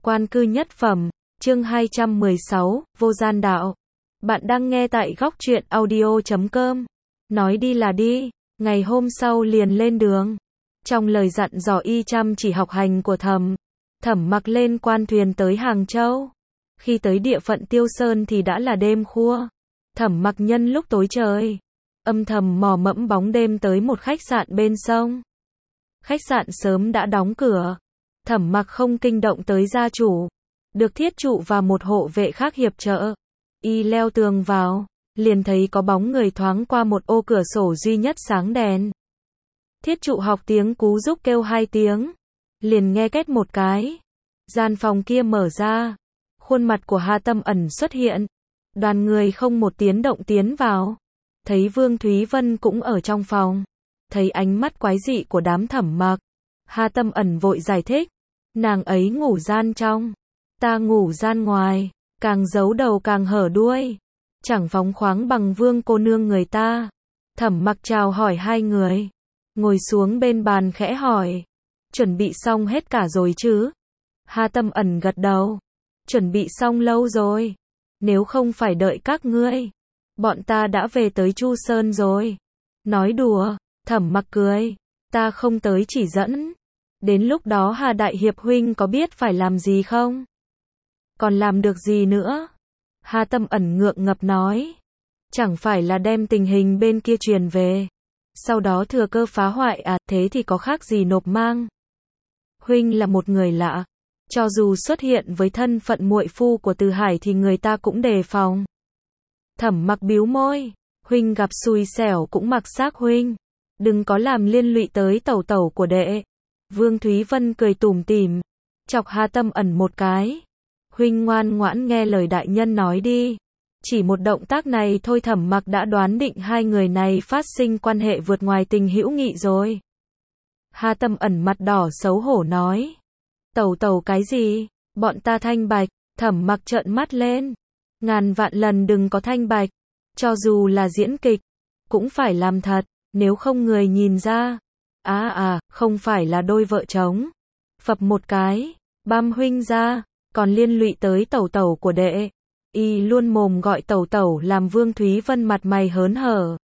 Quan cư nhất phẩm, chương 216, vô gian đạo. Bạn đang nghe tại góc truyện audio.com. Nói đi là đi, ngày hôm sau liền lên đường. Trong lời dặn dò y chăm chỉ học hành của Thẩm Mặc lên quan thuyền tới Hàng Châu. Khi tới địa phận Tiêu Sơn thì đã là đêm khuya. Thẩm Mặc nhân lúc tối trời, âm thầm mò mẫm bóng đêm tới một khách sạn bên sông. Khách sạn sớm đã đóng cửa. Thẩm Mặc không kinh động tới gia chủ, được thiết trụ và một hộ vệ khác hiệp trợ. Y leo tường vào, liền thấy có bóng người thoáng qua một ô cửa sổ duy nhất sáng đèn. Thiết trụ học tiếng cú giúp kêu 2 tiếng, liền nghe két một cái. Gian phòng kia mở ra, khuôn mặt của Hà Tâm Ẩn xuất hiện. Đoàn người không một tiếng động tiến vào. Thấy Vương Thúy Vân cũng ở trong phòng. Thấy ánh mắt quái dị của đám Thẩm Mặc, Hà Tâm Ẩn vội giải thích. Nàng ấy ngủ gian trong, ta ngủ gian ngoài, càng giấu đầu càng hở đuôi. Chẳng phóng khoáng bằng Vương cô nương người ta. Thẩm Mặc chào hỏi hai người, ngồi xuống bên bàn khẽ hỏi. Chuẩn bị xong hết cả rồi chứ? Hà Tâm Ẩn gật đầu. Chuẩn bị xong lâu rồi. Nếu không phải đợi các ngươi, bọn ta đã về tới Chu Sơn rồi. Nói đùa, Thẩm Mặc cười. Ta không tới chỉ dẫn. Đến lúc đó Hà Đại Hiệp huynh có biết phải làm gì không? Còn làm được gì nữa? Hà Tâm Ẩn ngượng ngập nói. Chẳng phải là đem tình hình bên kia truyền về, sau đó thừa cơ phá hoại à? Thế thì có khác gì nộp mang. Huynh là một người lạ, cho dù xuất hiện với thân phận muội phu của Từ Hải thì người ta cũng đề phòng. Thẩm Mặc bĩu môi. Huynh gặp xui xẻo cũng mặc xác huynh, đừng có làm liên lụy tới tẩu tẩu của đệ. Vương Thúy Vân cười tủm tỉm, chọc Hà Tâm Ẩn một cái. Huynh ngoan ngoãn nghe lời đại nhân nói đi. Chỉ một động tác này thôi Thẩm Mặc đã đoán định hai người này phát sinh quan hệ vượt ngoài tình hữu nghị rồi. Hà Tâm Ẩn mặt đỏ xấu hổ nói. Tẩu tẩu cái gì? Bọn ta thanh bạch. Thẩm Mặc trợn mắt lên. Ngàn vạn lần đừng có thanh bạch. Cho dù là diễn kịch, cũng phải làm thật, nếu không người nhìn ra. Không phải là đôi vợ chồng. Phập một cái, băm huynh ra, còn liên lụy tới tẩu tẩu của đệ. Y luôn mồm gọi tẩu tẩu làm Vương Thúy Vân mặt mày hớn hở.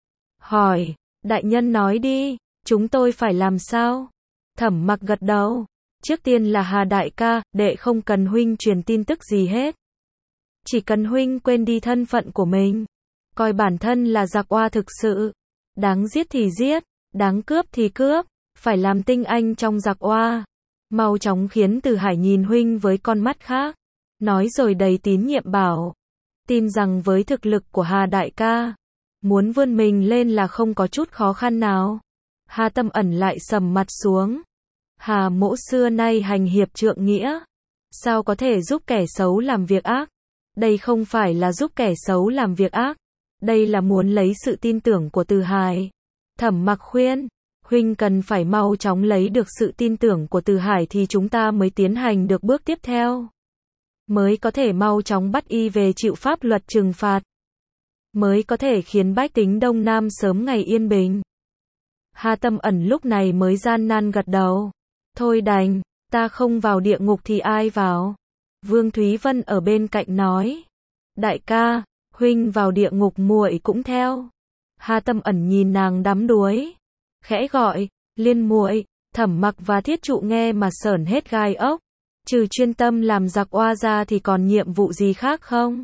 Hỏi, đại nhân nói đi, chúng tôi phải làm sao? Thẩm Mặc gật đầu. Trước tiên là Hà đại ca, đệ không cần huynh truyền tin tức gì hết. Chỉ cần huynh quên đi thân phận của mình, coi bản thân là giặc oa thực sự. Đáng giết thì giết, đáng cướp thì cướp, phải làm tinh anh trong giặc oa. Mau chóng khiến Từ Hải nhìn huynh với con mắt khác. Nói rồi đầy tín nhiệm bảo. Tin rằng với thực lực của Hà đại ca, muốn vươn mình lên là không có chút khó khăn nào. Hà Tâm Ẩn lại sầm mặt xuống. Hà mỗ xưa nay hành hiệp trượng nghĩa, sao có thể giúp kẻ xấu làm việc ác? Đây không phải là giúp kẻ xấu làm việc ác, đây là muốn lấy sự tin tưởng của Từ Hải. Thẩm Mặc khuyên, huynh cần phải mau chóng lấy được sự tin tưởng của Từ Hải thì chúng ta mới tiến hành được bước tiếp theo. Mới có thể mau chóng bắt y về chịu pháp luật trừng phạt. Mới có thể khiến bách tính Đông Nam sớm ngày yên bình. Hà Tâm Ẩn lúc này mới gian nan gật đầu. Thôi đành, ta không vào địa ngục thì ai vào? Vương Thúy Vân ở bên cạnh nói. Đại ca, huynh vào địa ngục muội cũng theo. Hà Tâm Ẩn nhìn nàng đắm đuối, khẽ gọi, Liên muội. Thẩm Mặc và thiết trụ nghe mà sởn hết gai ốc. Trừ chuyên tâm làm giặc oa ra thì còn nhiệm vụ gì khác không?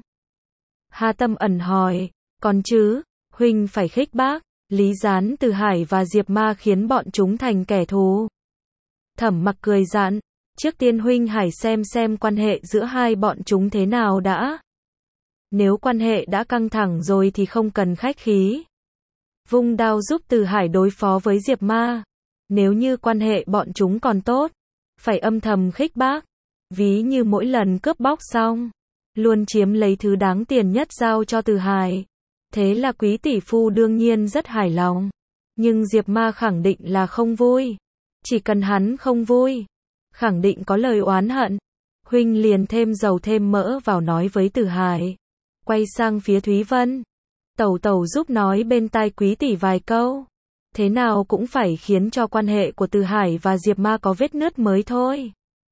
Hà Tâm Ẩn hỏi, còn chứ, huynh phải khích bác, Lý Gián, Từ Hải và Diệp Ma khiến bọn chúng thành kẻ thù. Thẩm Mặc cười dặn, trước tiên huynh hãy xem quan hệ giữa hai bọn chúng thế nào đã. Nếu quan hệ đã căng thẳng rồi thì không cần khách khí. Vung đao giúp Từ Hải đối phó với Diệp Ma. Nếu như quan hệ bọn chúng còn tốt, phải âm thầm khích bác. Ví như mỗi lần cướp bóc xong, luôn chiếm lấy thứ đáng tiền nhất giao cho Từ Hải. Thế là quý tỷ phu đương nhiên rất hài lòng. Nhưng Diệp Ma khẳng định là không vui. Chỉ cần hắn không vui, khẳng định có lời oán hận. Huynh liền thêm dầu thêm mỡ vào nói với Từ Hải. Quay sang phía Thúy Vân. Tẩu tẩu giúp nói bên tai quý tỷ vài câu. Thế nào cũng phải khiến cho quan hệ của Từ Hải và Diệp Ma có vết nứt mới thôi.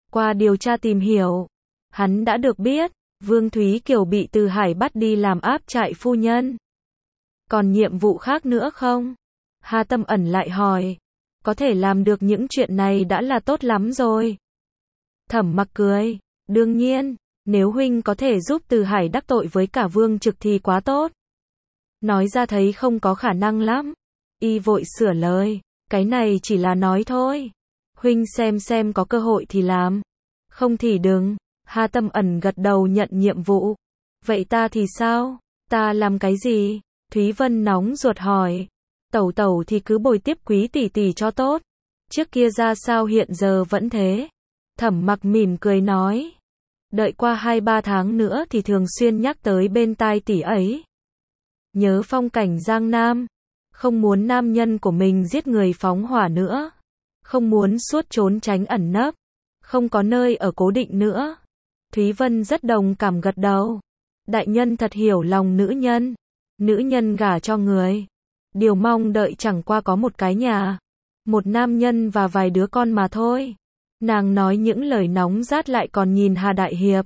Qua điều tra tìm hiểu, hắn đã được biết, Vương Thúy Kiều bị Từ Hải bắt đi làm áp trại phu nhân. Còn nhiệm vụ khác nữa không? Hà Tâm Ẩn lại hỏi. Có thể làm được những chuyện này đã là tốt lắm rồi. Thẩm Mặc cười. Đương nhiên, nếu huynh có thể giúp Từ Hải đắc tội với cả Vương Trực thì quá tốt. Nói ra thấy không có khả năng lắm. Y vội sửa lời. Cái này chỉ là nói thôi. Huynh xem có cơ hội thì làm. Không thì đừng. Hà Tâm Ẩn gật đầu nhận nhiệm vụ. Vậy ta thì sao? Ta làm cái gì? Thúy Vân nóng ruột hỏi. Tẩu tẩu thì cứ bồi tiếp Quý tỷ tỷ cho tốt. Trước kia ra sao hiện giờ vẫn thế. Thẩm Mặc mỉm cười nói. Đợi qua 2-3 tháng nữa thì thường xuyên nhắc tới bên tai tỷ ấy. Nhớ phong cảnh Giang Nam. Không muốn nam nhân của mình giết người phóng hỏa nữa. Không muốn suốt trốn tránh ẩn nấp. Không có nơi ở cố định nữa. Thúy Vân rất đồng cảm gật đầu. Đại nhân thật hiểu lòng nữ nhân. Nữ nhân gả cho người. Điều mong đợi chẳng qua có một cái nhà. Một nam nhân và vài đứa con mà thôi. Nàng nói những lời nóng rát lại còn nhìn Hà Đại Hiệp.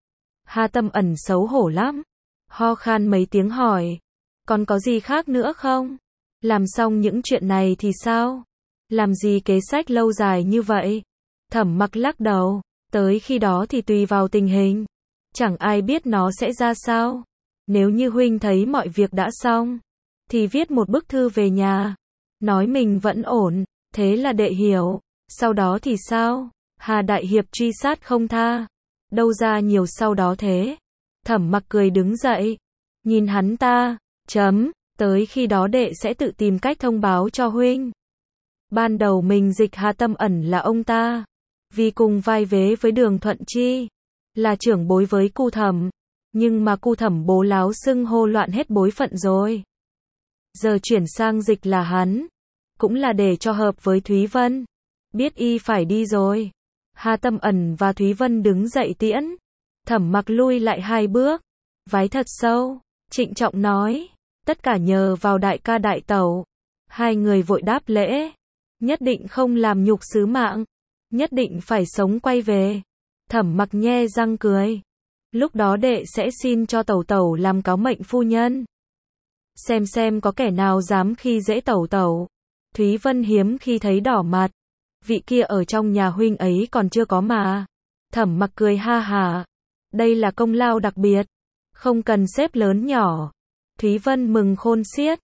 Hà Tâm Ẩn xấu hổ lắm. Ho khan mấy tiếng hỏi. Còn có gì khác nữa không? Làm xong những chuyện này thì sao? Làm gì kế sách lâu dài như vậy? Thẩm Mặc lắc đầu. Tới khi đó thì tùy vào tình hình. Chẳng ai biết nó sẽ ra sao. Nếu như huynh thấy mọi việc đã xong, thì viết một bức thư về nhà. Nói mình vẫn ổn. Thế là đệ hiểu. Sau đó thì sao? Hà Đại Hiệp truy sát không tha. Đâu ra nhiều sau đó thế? Thẩm Mặc cười đứng dậy. Nhìn hắn ta. Tới khi đó đệ sẽ tự tìm cách thông báo cho huynh. Ban đầu mình dịch Hà Tâm Ẩn là ông ta. Vì cùng vai vế với Đường Thuận Chi. Là trưởng bối với cu Thẩm. Nhưng mà cu Thẩm bố láo xưng hô loạn hết bối phận rồi. Giờ chuyển sang dịch là hắn. Cũng là để cho hợp với Thúy Vân. Biết y phải đi rồi. Hà Tâm Ẩn và Thúy Vân đứng dậy tiễn. Thẩm Mặc lui lại 2 bước. Vái thật sâu. Trịnh trọng nói. Tất cả nhờ vào đại ca đại tẩu. Hai người vội đáp lễ. Nhất định không làm nhục sứ mạng. Nhất định phải sống quay về. Thẩm Mặc nhe răng cười. Lúc đó đệ sẽ xin cho tẩu tẩu làm cáo mệnh phu nhân. Xem có kẻ nào dám khi dễ tẩu tẩu. Thúy Vân hiếm khi thấy đỏ mặt. Vị kia ở trong nhà huynh ấy còn chưa có mà. Thẩm Mặc cười ha hả. Đây là công lao đặc biệt. Không cần xếp lớn nhỏ. Thúy Vân mừng khôn xiết.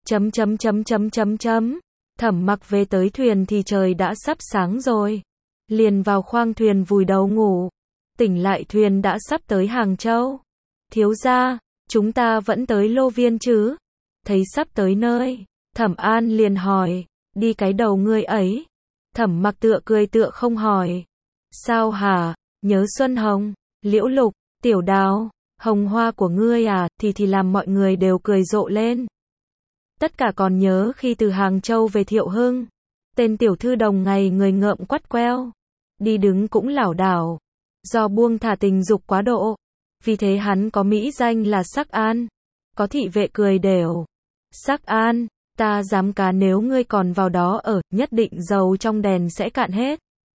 Thẩm Mặc về tới thuyền thì trời đã sắp sáng rồi. Liền vào khoang thuyền vùi đầu ngủ. Tỉnh lại thuyền đã sắp tới Hàng Châu. Thiếu gia, chúng ta vẫn tới Lô Viên chứ? Thấy sắp tới nơi, Thẩm An liền hỏi, đi cái đầu ngươi ấy. Thẩm Mặc tựa cười tựa không hỏi. Sao hả? Nhớ Xuân Hồng, Liễu Lục, Tiểu Đào, Hồng Hoa của ngươi à? Thì làm mọi người đều cười rộ lên. Tất cả còn nhớ khi từ Hàng Châu về Thiệu Hưng. Tên tiểu thư đồng ngày người ngợm quắt queo. Đi đứng cũng lảo đảo. Do buông thả tình dục quá độ. Vì thế hắn có mỹ danh là Sắc An. Có thị vệ cười đều. Sắc An, ta dám cá nếu ngươi còn vào đó ở, nhất định dầu trong đèn sẽ cạn hết.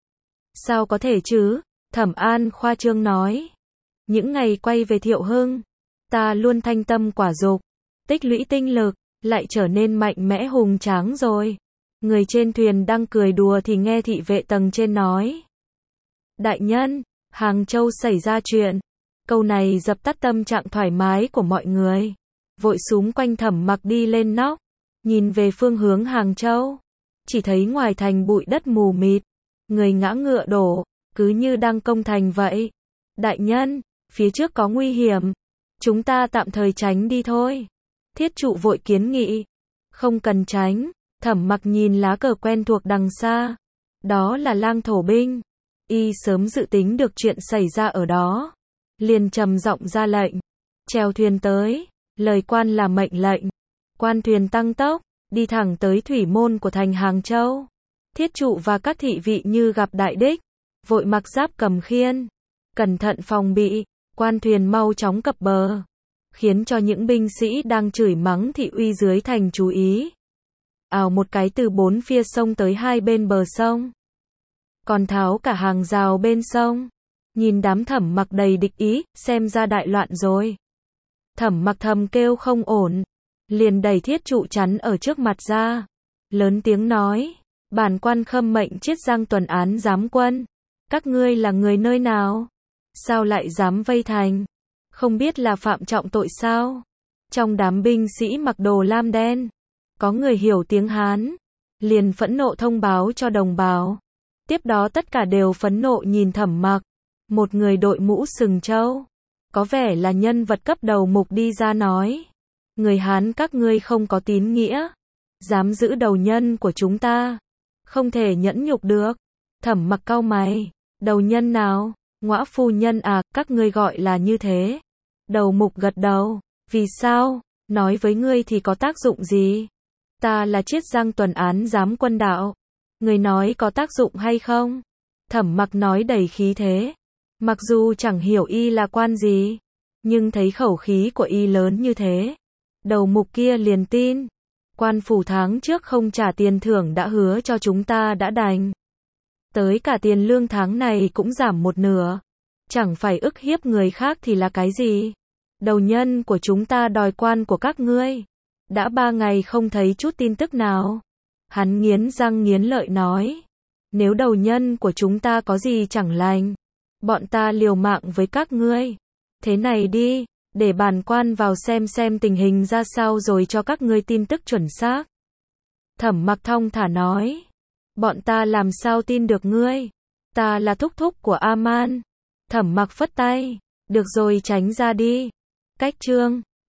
Sao có thể chứ? Thẩm An khoa trương nói. Những ngày quay về Thiệu Hưng, ta luôn thanh tâm quả dục, tích lũy tinh lực, lại trở nên mạnh mẽ hùng tráng rồi. Người trên thuyền đang cười đùa thì nghe thị vệ tầng trên nói. Đại nhân, Hàng Châu xảy ra chuyện. Câu này dập tắt tâm trạng thoải mái của mọi người. Vội xúm quanh Thẩm Mặc đi lên nóc. Nhìn về phương hướng Hàng Châu. Chỉ thấy ngoài thành bụi đất mù mịt. Người ngã ngựa đổ. Cứ như đang công thành vậy. Đại nhân, phía trước có nguy hiểm. Chúng ta tạm thời tránh đi thôi. Thiết trụ vội kiến nghị. Không cần tránh. Thẩm Mặc nhìn lá cờ quen thuộc đằng xa. Đó là Lang Thổ binh. Y sớm dự tính được chuyện xảy ra ở đó. Liền trầm giọng ra lệnh. Chèo thuyền tới. Lời quan là mệnh lệnh. Quan thuyền tăng tốc. Đi thẳng tới thủy môn của thành Hàng Châu. Thiết trụ và các thị vị như gặp đại đích. Vội mặc giáp cầm khiên. Cẩn thận phòng bị. Quan thuyền mau chóng cập bờ. Khiến cho những binh sĩ đang chửi mắng thị uy dưới thành chú ý. Ào một cái từ bốn phía sông tới hai bên bờ sông. còn tháo cả hàng rào bên sông. Nhìn đám Thẩm Mặc đầy địch ý, xem ra đại loạn rồi. Thẩm Mặc thầm kêu không ổn, liền đẩy thiết trụ chắn ở trước mặt ra, lớn tiếng nói, bản quan khâm mệnh Chiết Giang tuần án giám quân, các ngươi là người nơi nào? Sao lại dám vây thành? Không biết là phạm trọng tội sao? Trong đám binh sĩ mặc đồ lam đen, có người hiểu tiếng Hán, liền phẫn nộ thông báo cho đồng bào. Tiếp đó tất cả đều phẫn nộ nhìn Thẩm Mặc. Một người đội mũ sừng trâu, có vẻ là nhân vật cấp đầu mục đi ra nói, người Hán các ngươi không có tín nghĩa, dám giữ đầu nhân của chúng ta, không thể nhẫn nhục được. Thẩm Mặc cau mày, đầu nhân nào? Ngõa phu nhân à, các ngươi gọi là như thế. Đầu mục gật đầu, vì sao? Nói với ngươi thì có tác dụng gì? Ta là Chiết Giang tuần án giám quân đạo. Người nói có tác dụng hay không? Thẩm Mặc nói đầy khí thế. Mặc dù chẳng hiểu y là quan gì, nhưng thấy khẩu khí của y lớn như thế, đầu mục kia liền tin. Quan phủ tháng trước không trả tiền thưởng đã hứa cho chúng ta đã đành. Tới cả tiền lương tháng này cũng giảm một nửa. Chẳng phải ức hiếp người khác thì là cái gì? Đầu nhân của chúng ta đòi quan của các ngươi. Đã 3 ngày không thấy chút tin tức nào. Hắn nghiến răng nghiến lợi nói, nếu đầu nhân của chúng ta có gì chẳng lành, bọn ta liều mạng với các ngươi. Thế này đi, để bản quan vào xem tình hình ra sao rồi cho các ngươi tin tức chuẩn xác. Thẩm Mặc thong thả nói, bọn ta làm sao tin được ngươi? Ta là thúc thúc của A-man. Thẩm Mặc phất tay, được rồi tránh ra đi. Cách chương